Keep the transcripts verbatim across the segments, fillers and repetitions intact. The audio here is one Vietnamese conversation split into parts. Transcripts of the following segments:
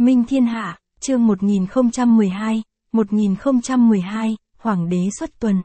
Minh Thiên Hạ, chương một nghìn không trăm mười hai, một nghìn không trăm mười hai, Hoàng đế xuất tuần.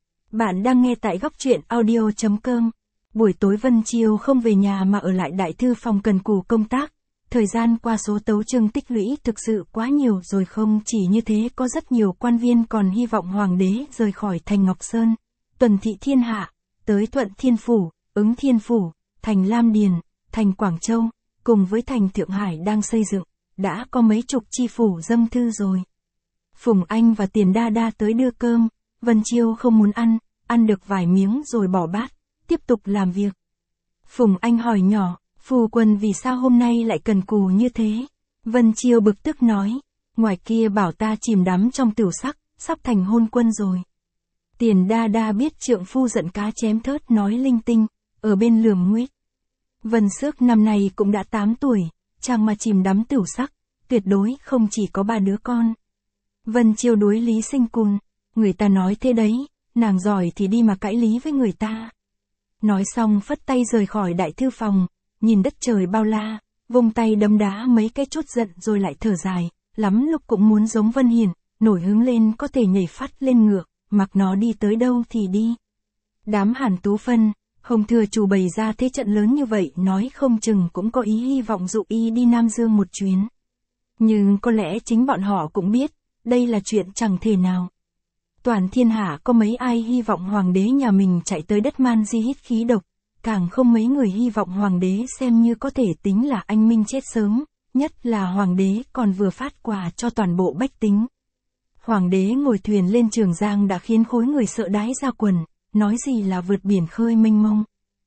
Bạn đang nghe tại góc truyện audio chấm com. Buổi tối Vân Chiêu không về nhà mà ở lại đại thư phòng cần cù công tác. Thời gian qua số tấu chương tích lũy thực sự quá nhiều rồi, không chỉ như thế, có rất nhiều quan viên còn hy vọng Hoàng đế rời khỏi thành Ngọc Sơn, tuần thị thiên hạ, tới Thuận Thiên Phủ, Ứng Thiên Phủ, thành Lam Điền, thành Quảng Châu, cùng với thành Thượng Hải đang xây dựng. Đã có mấy chục chi phủ dâng thư rồi. Phùng Anh và Tiền Đa Đa tới đưa cơm, Vân Chiêu không muốn ăn, ăn được vài miếng rồi bỏ bát, tiếp tục làm việc. Phùng Anh hỏi nhỏ, phu quân vì sao hôm nay lại cần cù như thế? Vân Chiêu bực tức nói, ngoài kia bảo ta chìm đắm trong tửu sắc, sắp thành hôn quân rồi. Tiền Đa Đa biết trượng phu giận cá chém thớt nói linh tinh, ở bên lườm nguýt. Vân Xước năm nay cũng đã tám tuổi. Chàng mà chìm đắm tửu sắc, tuyệt đối không chỉ có ba đứa con. Vân Chiêu đối lý sinh cùn, người ta nói thế đấy, nàng giỏi thì đi mà cãi lý với người ta. Nói xong phất tay rời khỏi đại thư phòng, nhìn đất trời bao la, vung tay đấm đá mấy cái chốt giận rồi lại thở dài, lắm lúc cũng muốn giống Vân Hiển, nổi hứng lên có thể nhảy phát lên ngựa, mặc nó đi tới đâu thì đi. Đám Hàn Tú Phân, Hồng Thừa Chủ bày ra thế trận lớn như vậy, nói không chừng cũng có ý hy vọng dụ y đi Nam Dương một chuyến. Nhưng có lẽ chính bọn họ cũng biết, đây là chuyện chẳng thể nào. Toàn thiên hạ có mấy ai hy vọng hoàng đế nhà mình chạy tới đất Man Di hít khí độc, càng không mấy người hy vọng hoàng đế xem như có thể tính là anh minh chết sớm, nhất là hoàng đế còn vừa phát quà cho toàn bộ bách tính. Hoàng đế ngồi thuyền lên Trường Giang đã khiến khối người sợ đái ra quần. Nói gì là vượt biển khơi mênh mông.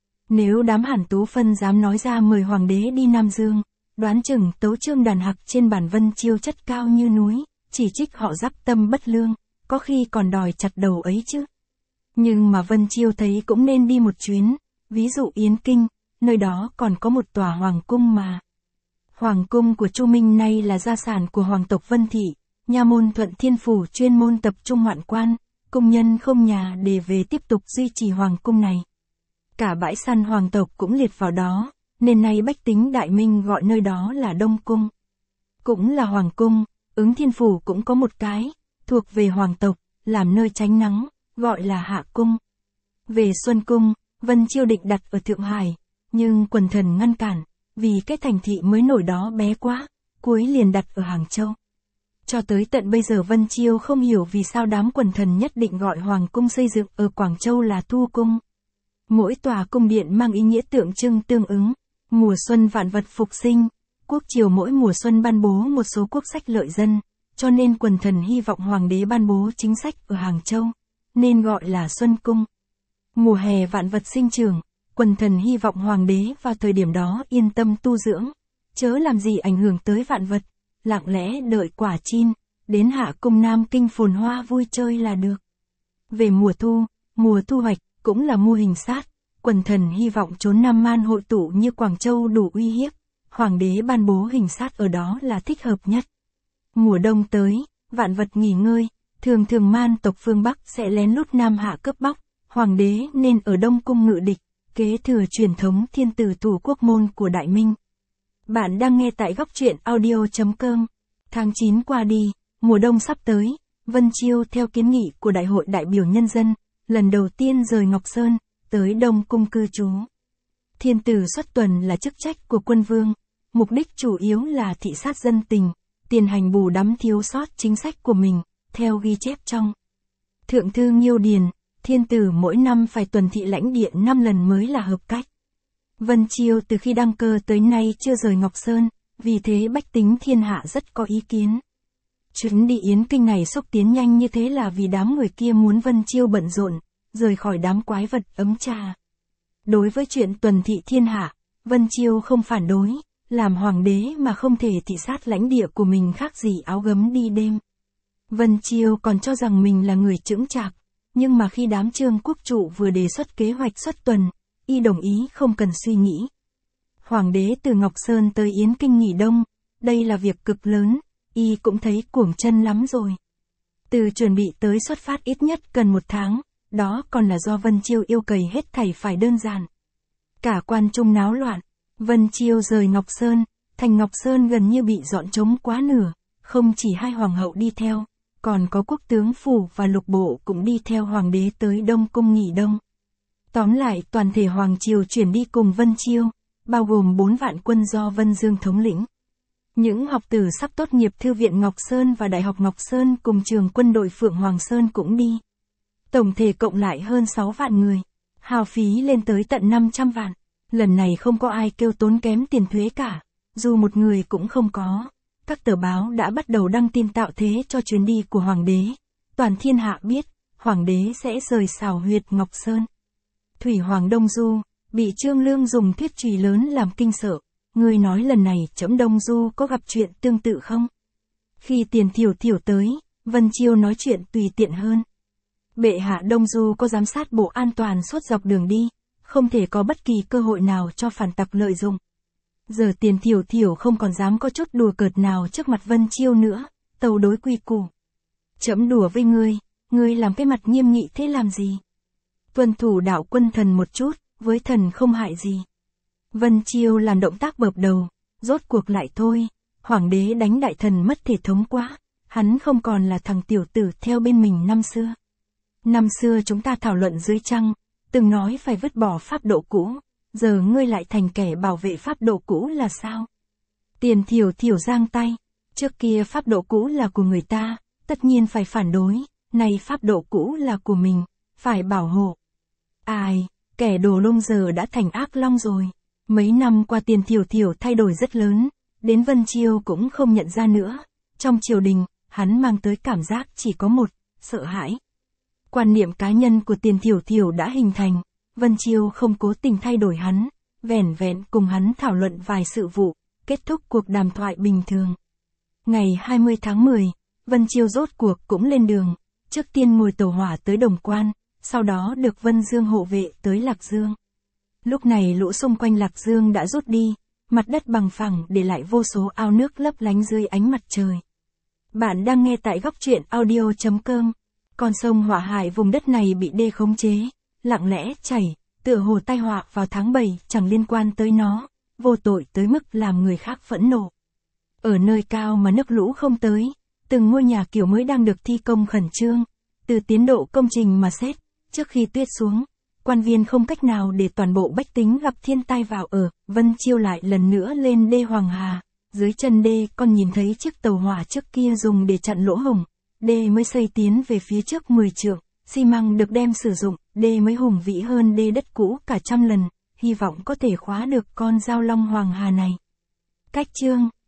Nếu đám Hàn Tú Phân dám nói ra mời hoàng đế đi Nam Dương, đoán chừng tấu chương đàn hặc trên bản Vân Chiêu chất cao như núi, chỉ trích họ giáp tâm bất lương, có khi còn đòi chặt đầu ấy chứ. Nhưng mà Vân Chiêu thấy cũng nên đi một chuyến, ví dụ Yến Kinh, nơi đó còn có một tòa hoàng cung mà. Hoàng cung của Chu Minh nay là gia sản của hoàng tộc Vân Thị, nha môn Thuận Thiên Phủ chuyên môn tập trung hoạn quan. Công nhân không nhà để về tiếp tục duy trì hoàng cung này. Cả bãi săn hoàng tộc cũng liệt vào đó, nên nay bách tính Đại Minh gọi nơi đó là Đông Cung. Cũng là hoàng cung, Ứng Thiên Phủ cũng có một cái, thuộc về hoàng tộc, làm nơi tránh nắng, gọi là Hạ Cung. Về Xuân Cung, Vân Chiêu định đặt ở Thượng Hải, nhưng quần thần ngăn cản, vì cái thành thị mới nổi đó bé quá, cuối liền đặt ở Hàng Châu. Cho tới tận bây giờ Vân Chiêu không hiểu vì sao đám quần thần nhất định gọi hoàng cung xây dựng ở Quảng Châu là Thu Cung. Mỗi tòa cung điện mang ý nghĩa tượng trưng tương ứng. Mùa xuân vạn vật phục sinh, quốc triều mỗi mùa xuân ban bố một số quốc sách lợi dân, cho nên quần thần hy vọng hoàng đế ban bố chính sách ở Hàng Châu, nên gọi là Xuân Cung. Mùa hè vạn vật sinh trưởng, quần thần hy vọng hoàng đế vào thời điểm đó yên tâm tu dưỡng, chớ làm gì ảnh hưởng tới vạn vật. Lặng lẽ đợi quả chín, đến Hạ Cung Nam Kinh phồn hoa vui chơi là được. Về mùa thu, mùa thu hoạch, cũng là mùa hình sát, quần thần hy vọng chốn Nam Man hội tụ như Quảng Châu đủ uy hiếp, hoàng đế ban bố hình sát ở đó là thích hợp nhất. Mùa đông tới, vạn vật nghỉ ngơi, thường thường Man tộc phương Bắc sẽ lén lút Nam Hạ cướp bóc, hoàng đế nên ở Đông Cung ngự địch, kế thừa truyền thống thiên tử thủ quốc môn của Đại Minh. Bạn đang nghe tại góc truyện audio chấm com. Tháng chín qua đi, mùa đông sắp tới, Vân Chiêu theo kiến nghị của Đại hội đại biểu nhân dân, lần đầu tiên rời Ngọc Sơn, tới Đông Cung cư trú. Thiên tử xuất tuần là chức trách của quân vương, mục đích chủ yếu là thị sát dân tình, tiền hành bù đắp thiếu sót chính sách của mình, theo ghi chép trong Thượng thư Nghiêu Điền, thiên tử mỗi năm phải tuần thị lãnh địa năm lần mới là hợp cách. Vân Chiêu từ khi đăng cơ tới nay chưa rời Ngọc Sơn, vì thế bách tính thiên hạ rất có ý kiến. Chuyến đi Yến Kinh này xúc tiến nhanh như thế là vì đám người kia muốn Vân Chiêu bận rộn, rời khỏi đám quái vật ấm trà. Đối với chuyện tuần thị thiên hạ, Vân Chiêu không phản đối, làm hoàng đế mà không thể thị sát lãnh địa của mình khác gì áo gấm đi đêm. Vân Chiêu còn cho rằng mình là người chững chạc, nhưng mà khi đám Trương Quốc Trụ vừa đề xuất kế hoạch xuất tuần, y đồng ý không cần suy nghĩ. Hoàng đế từ Ngọc Sơn tới Yến Kinh nghỉ đông, đây là việc cực lớn, y cũng thấy cuồng chân lắm rồi. Từ chuẩn bị tới xuất phát ít nhất cần một tháng, đó còn là do Vân Chiêu yêu cầu hết thảy phải đơn giản. Cả quan trung náo loạn, Vân Chiêu rời Ngọc Sơn, thành Ngọc Sơn gần như bị dọn trống quá nửa, không chỉ hai hoàng hậu đi theo, còn có quốc tướng phủ và lục bộ cũng đi theo hoàng đế tới Đông Cung nghỉ đông. Tóm lại toàn thể hoàng triều chuyển đi cùng Vân Chiêu, bao gồm bốn vạn quân do Vân Dương thống lĩnh. Những học tử sắp tốt nghiệp Thư viện Ngọc Sơn và Đại học Ngọc Sơn cùng trường quân đội Phượng Hoàng Sơn cũng đi. Tổng thể cộng lại hơn sáu vạn người, hao phí lên tới tận năm trăm vạn. Lần này không có ai kêu tốn kém tiền thuế cả, dù một người cũng không có. Các tờ báo đã bắt đầu đăng tin tạo thế cho chuyến đi của Hoàng đế. Toàn thiên hạ biết, Hoàng đế sẽ rời xào huyệt Ngọc Sơn. Thủy Hoàng Đông Du, bị Trương Lương dùng thuyết chùy lớn làm kinh sợ. Ngươi nói lần này trẫm Đông Du có gặp chuyện tương tự không? Khi Tiền Thiểu Thiểu tới, Vân Chiêu nói chuyện tùy tiện hơn. Bệ hạ Đông Du có giám sát bộ an toàn suốt dọc đường đi, không thể có bất kỳ cơ hội nào cho phản tặc lợi dụng. Giờ Tiền Thiểu Thiểu không còn dám có chút đùa cợt nào trước mặt Vân Chiêu nữa, tâu đối quy củ. Trẫm đùa với ngươi, ngươi làm cái mặt nghiêm nghị thế làm gì? Tuân thủ đạo quân thần một chút, với thần không hại gì. Vân Chiêu làm động tác bợp đầu, rốt cuộc lại thôi, Hoàng đế đánh đại thần mất thể thống quá, hắn không còn là thằng tiểu tử theo bên mình năm xưa. Năm xưa chúng ta thảo luận dưới trăng, từng nói phải vứt bỏ pháp độ cũ, giờ ngươi lại thành kẻ bảo vệ pháp độ cũ là sao? Tiền Thiểu Thiểu giang tay, trước kia pháp độ cũ là của người ta, tất nhiên phải phản đối, nay pháp độ cũ là của mình, phải bảo hộ. Ai, kẻ đồ lông giờ đã thành ác long rồi. Mấy năm qua Tiền Thiểu Thiểu thay đổi rất lớn, đến Vân Chiêu cũng không nhận ra nữa. Trong triều đình, hắn mang tới cảm giác chỉ có một, sợ hãi. Quan niệm cá nhân của Tiền Thiểu Thiểu đã hình thành, Vân Chiêu không cố tình thay đổi hắn, vẻn vẹn cùng hắn thảo luận vài sự vụ, kết thúc cuộc đàm thoại bình thường. Ngày hai mươi tháng mười, Vân Chiêu rốt cuộc cũng lên đường, trước tiên ngồi tàu hỏa tới Đồng Quan, sau đó được Vân Dương hộ vệ tới Lạc Dương. Lúc này lũ xung quanh Lạc Dương đã rút đi, mặt đất bằng phẳng để lại vô số ao nước lấp lánh dưới ánh mặt trời. Bạn đang nghe tại góc truyện audio chấm com. Con sông Hỏa Hải vùng đất này bị đê khống chế, lặng lẽ chảy, tựa hồ tai họa vào tháng bảy chẳng liên quan tới nó, vô tội tới mức làm người khác phẫn nộ. Ở nơi cao mà nước lũ không tới, từng ngôi nhà kiểu mới đang được thi công khẩn trương, từ tiến độ công trình mà xét, trước khi tuyết xuống, quan viên không cách nào để toàn bộ bách tính gặp thiên tai vào ở. Vân Chiêu lại lần nữa lên đê Hoàng Hà, dưới chân đê con nhìn thấy chiếc tàu hỏa trước kia dùng để chặn lỗ hổng, đê mới xây tiến về phía trước mười trượng, xi măng được đem sử dụng, đê mới hùng vĩ hơn đê đất cũ cả trăm lần, hy vọng có thể khóa được con dao long Hoàng Hà này. Cách chương